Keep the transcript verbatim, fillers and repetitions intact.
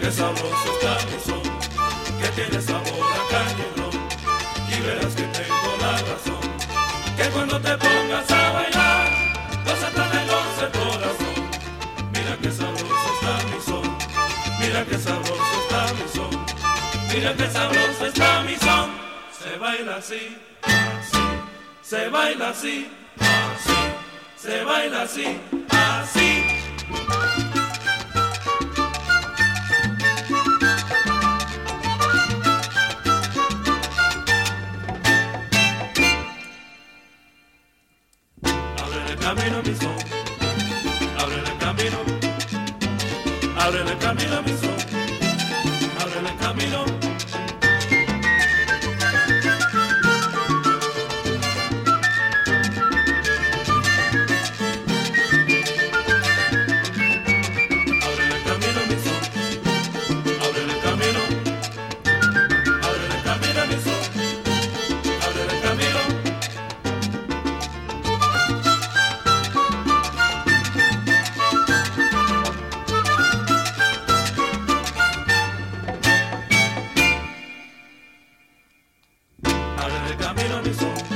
qué sabroso está mi son, que tiene sabor a caña y ron, y verás que tengo la razón, que cuando te pongas a bailar, gózate de goce el corazón. Mira qué sabroso está mi son, mira qué sabroso está mi son, mira qué sabroso está mi son. Se baila así, así, se baila así, así, se baila así, así. Camino mi son, ábrele camino, ábrele camino a mi son, ábrele camino. Ábrele camino a mi son, ábrele camino, ábrele camino a mi son, ábrele camino. Ábrele camino a mi son.